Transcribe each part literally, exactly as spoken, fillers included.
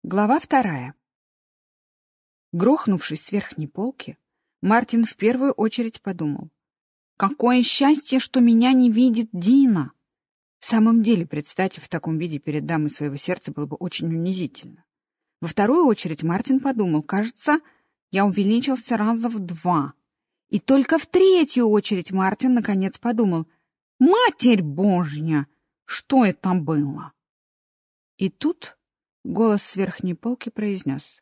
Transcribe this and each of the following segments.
Глава вторая. Грохнувшись с верхней полки, Мартин в первую очередь подумал: «Какое счастье, что меня не видит Дина!» В самом деле, представить в таком виде перед дамой своего сердца было бы очень унизительно. Во вторую очередь Мартин подумал: «Кажется, я увеличился раза в два». И только в третью очередь Мартин наконец подумал: «Матерь Божья, что это было?» И тут голос с верхней полки произнес: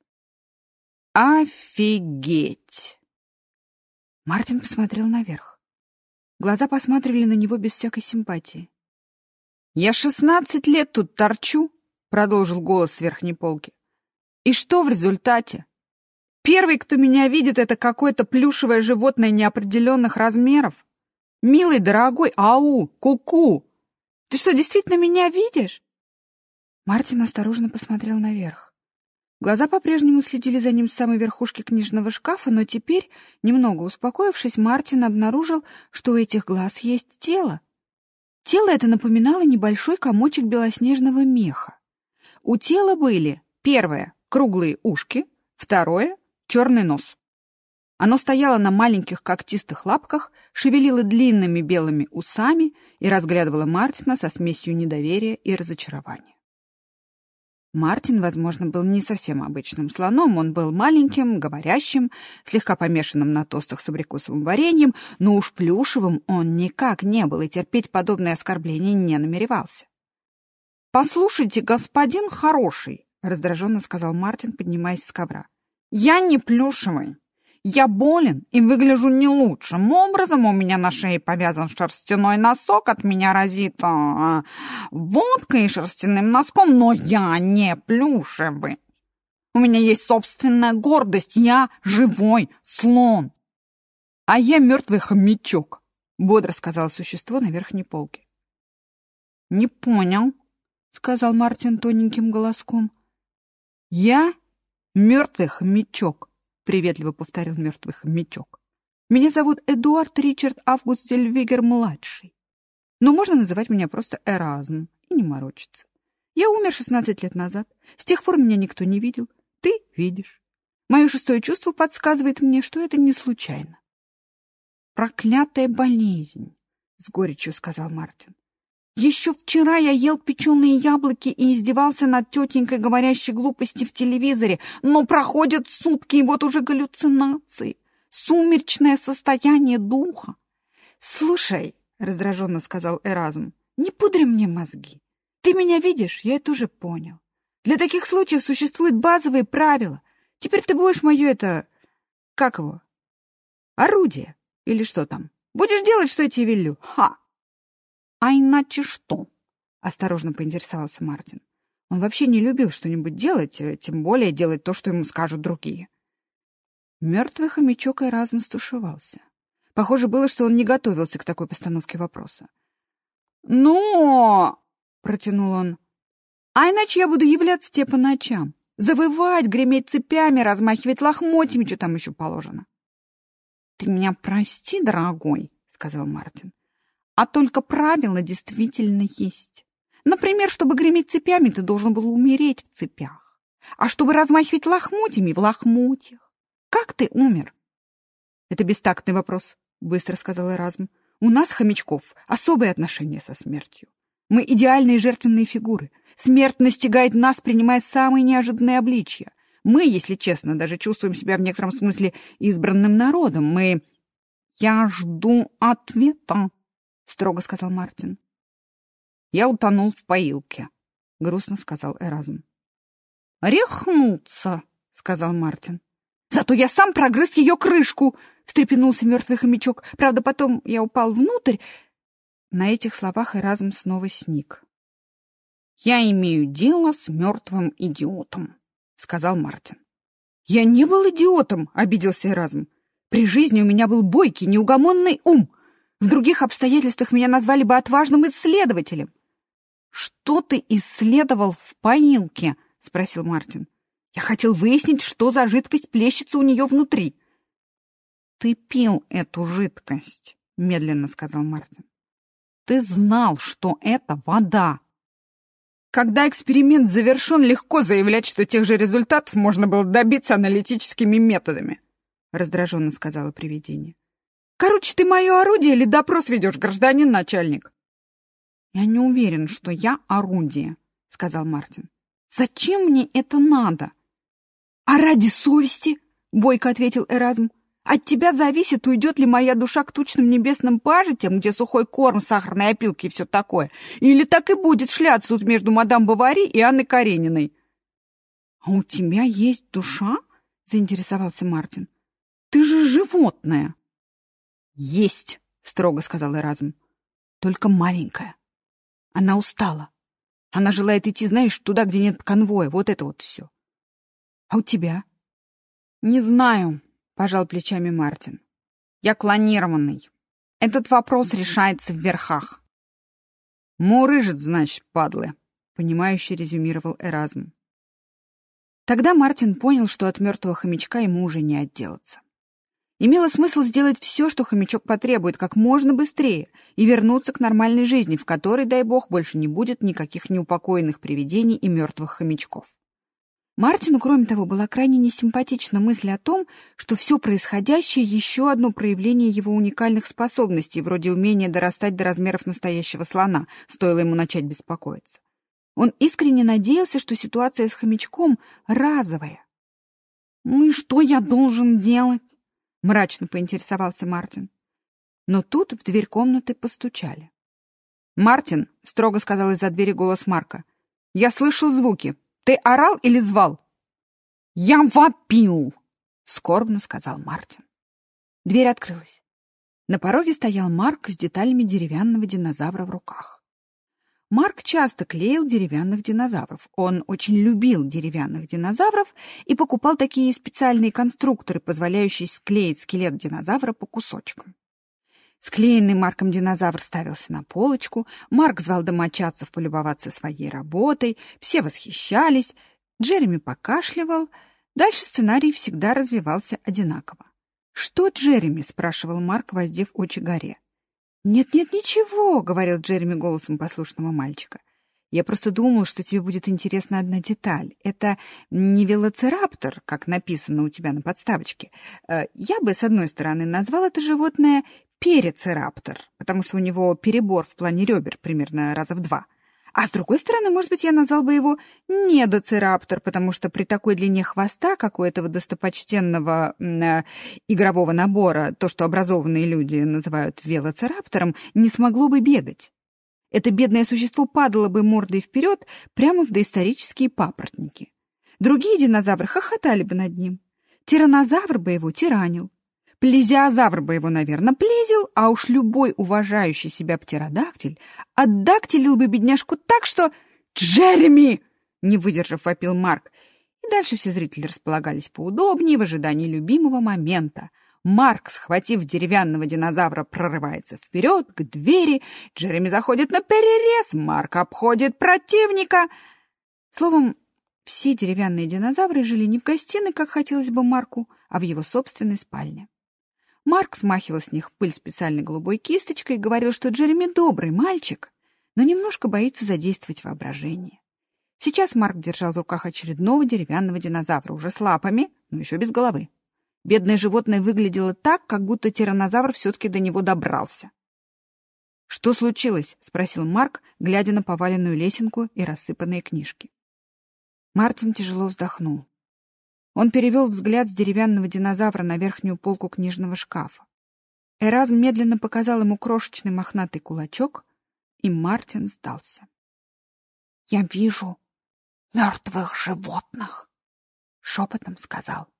«Офигеть!» Мартин посмотрел наверх. Глаза посматривали на него без всякой симпатии. «Я шестнадцать лет тут торчу», — продолжил голос с верхней полки. «И что в результате? Первый, кто меня видит, это какое-то плюшевое животное неопределенных размеров. Милый, дорогой, ау, ку-ку! Ты что, действительно меня видишь?» Мартин осторожно посмотрел наверх. Глаза по-прежнему следили за ним с самой верхушки книжного шкафа, но теперь, немного успокоившись, Мартин обнаружил, что у этих глаз есть тело. Тело это напоминало небольшой комочек белоснежного меха. У тела были: первое — круглые ушки, второе — черный нос. Оно стояло на маленьких когтистых лапках, шевелило длинными белыми усами и разглядывало Мартина со смесью недоверия и разочарования. Мартин, возможно, был не совсем обычным слоном. Он был маленьким, говорящим, слегка помешанным на тостах с абрикосовым вареньем, но уж плюшевым он никак не был и терпеть подобное оскорбление не намеревался. «Послушайте, господин хороший», — раздраженно сказал Мартин, поднимаясь с ковра, — «я не плюшевый. Я болен и выгляжу не лучшим образом. У меня на шее повязан шерстяной носок, от меня разит а, водкой и шерстяным носком, но я не плюшевый. У меня есть собственная гордость, я живой слон». «А я мертвый хомячок», — бодро сказал существо на верхней полке. «Не понял», — сказал Мартин тоненьким голоском. «Я мертвый хомячок», — приветливо повторил мертвый хомячок. «Меня зовут Эдуард Ричард Август Зельвегер-младший. Но можно называть меня просто Эразм и не морочиться. Я умер шестнадцать лет назад. С тех пор меня никто не видел. Ты видишь. Мое шестое чувство подсказывает мне, что это не случайно». «Проклятая болезнь», — с горечью сказал Мартин. «Еще вчера я ел печеные яблоки и издевался над тетенькой, говорящей глупости в телевизоре, но проходят сутки, и вот уже галлюцинации, сумеречное состояние духа». «Слушай», — раздраженно сказал Эразм, — «не пудри мне мозги. Ты меня видишь, я это уже понял. Для таких случаев существуют базовые правила. Теперь ты будешь мое это... как его? Орудие. Или что там? Будешь делать, что я тебе велю. Ха!» «А иначе что?» — осторожно поинтересовался Мартин. Он вообще не любил что-нибудь делать, тем более делать то, что ему скажут другие. Мертвый хомячок Эразм стушевался. Похоже было, что он не готовился к такой постановке вопроса. «Но...» — протянул он. «А иначе я буду являться тебе по ночам, завывать, греметь цепями, размахивать лохмотьями, что там еще положено». «Ты меня прости, дорогой», — сказал Мартин. «А только правила действительно есть. Например, чтобы греметь цепями, ты должен был умереть в цепях. А чтобы размахивать лохмотьями, в лохмотьях. Как ты умер?» «Это бестактный вопрос», — быстро сказал Эразм. «У нас, хомячков, особые отношения со смертью. Мы идеальные жертвенные фигуры. Смерть настигает нас, принимая самые неожиданные обличья. Мы, если честно, даже чувствуем себя в некотором смысле избранным народом. Мы...» «Я жду ответа», — строго сказал Мартин. «Я утонул в поилке», — грустно сказал Эразм. «Рехнуться», — сказал Мартин. «Зато я сам прогрыз ее крышку», — встрепенулся мертвый хомячок. «Правда, потом я упал внутрь». На этих словах Эразм снова сник. «Я имею дело с мертвым идиотом», — сказал Мартин. «Я не был идиотом», — обиделся Эразм. «При жизни у меня был бойкий, неугомонный ум. В других обстоятельствах меня назвали бы отважным исследователем». «Что ты исследовал в поилке?» — спросил Мартин. «Я хотел выяснить, что за жидкость плещется у нее внутри». «Ты пил эту жидкость», — медленно сказал Мартин. «Ты знал, что это вода». Когда эксперимент завершен, легко заявлять, что тех же результатов можно было добиться аналитическими методами, раздраженно сказала привидение. Короче, ты мое орудие или допрос ведешь, гражданин начальник? Я не уверен, что я орудие, сказал Мартин. Зачем мне это надо? А ради совести, бойко ответил Эразм. От тебя зависит, уйдет ли моя душа к тучным небесным пажитям, где сухой корм, сахарные опилки и все такое, или так и будет шляться тут между мадам Бовари и Анной Карениной. — А у тебя есть душа? — заинтересовался Мартин. — Ты же животное. — Есть, — строго сказал Эразм. — Только маленькая. Она устала. Она желает идти, знаешь, туда, где нет конвоя. Вот это вот все. — А у тебя? — Не знаю. — пожал плечами Мартин. «Я клонированный. Этот вопрос решается в верхах». «Мурыжит, значит, падлы», — понимающе резюмировал Эразм. Тогда Мартин понял, что от мертвого хомячка ему уже не отделаться. Имело смысл сделать все, что хомячок потребует, как можно быстрее, и вернуться к нормальной жизни, в которой, дай бог, больше не будет никаких неупокоенных привидений и мертвых хомячков. Мартину, кроме того, была крайне несимпатична мысль о том, что все происходящее — еще одно проявление его уникальных способностей, вроде умения дорастать до размеров настоящего слона, стоило ему начать беспокоиться. Он искренне надеялся, что ситуация с хомячком разовая. «Ну и что я должен делать?» — мрачно поинтересовался Мартин. Но тут в дверь комнаты постучали. «Мартин», — строго сказал из-за двери голос Марка, — «я слышал звуки. Ты орал или звал?» «Я вопил!» — скорбно сказал Мартин. Дверь открылась. На пороге стоял Марк с деталями деревянного динозавра в руках. Марк часто клеил деревянных динозавров. Он очень любил деревянных динозавров и покупал такие специальные конструкторы, позволяющие склеить скелет динозавра по кусочкам. Склеенный Марком динозавр ставился на полочку, Марк звал домочадцев полюбоваться своей работой, все восхищались, Джереми покашливал. Дальше сценарий всегда развивался одинаково. «Что, Джереми?» — спрашивал Марк, воздев очи горе. «Нет-нет, ничего», — говорил Джереми голосом послушного мальчика. «Я просто думал, что тебе будет интересна одна деталь. Это не велоцираптор, как написано у тебя на подставочке. Я бы, с одной стороны, назвал это животное перецираптор, потому что у него перебор в плане ребер примерно раза в два. А с другой стороны, может быть, я назвал бы его недоцираптор, потому что при такой длине хвоста, как у этого достопочтенного э, игрового набора, то, что образованные люди называют велоцираптором, не смогло бы бегать. Это бедное существо падало бы мордой вперед прямо в доисторические папоротники. Другие динозавры хохотали бы над ним. Тираннозавр бы его тиранил. Плезиозавр бы его, наверное, плезил, а уж любой уважающий себя птеродактиль отдактилил бы бедняжку так, что... «Джереми!» — не выдержав, вопил Марк. И дальше все зрители располагались поудобнее в ожидании любимого момента. Марк, схватив деревянного динозавра, прорывается вперед к двери. Джереми заходит на перерез. Марк обходит противника. Словом, все деревянные динозавры жили не в гостиной, как хотелось бы Марку, а в его собственной спальне. Марк смахивал с них пыль специальной голубой кисточкой и говорил, что Джереми добрый мальчик, но немножко боится задействовать воображение. Сейчас Марк держал в руках очередного деревянного динозавра, уже с лапами, но еще без головы. Бедное животное выглядело так, как будто тираннозавр все-таки до него добрался. «Что случилось?» — спросил Марк, глядя на поваленную лесенку и рассыпанные книжки. Мартин тяжело вздохнул. Он перевел взгляд с деревянного динозавра на верхнюю полку книжного шкафа. Эразм медленно показал ему крошечный мохнатый кулачок, и Мартин сдался. «Я вижу мертвых животных», — шепотом сказал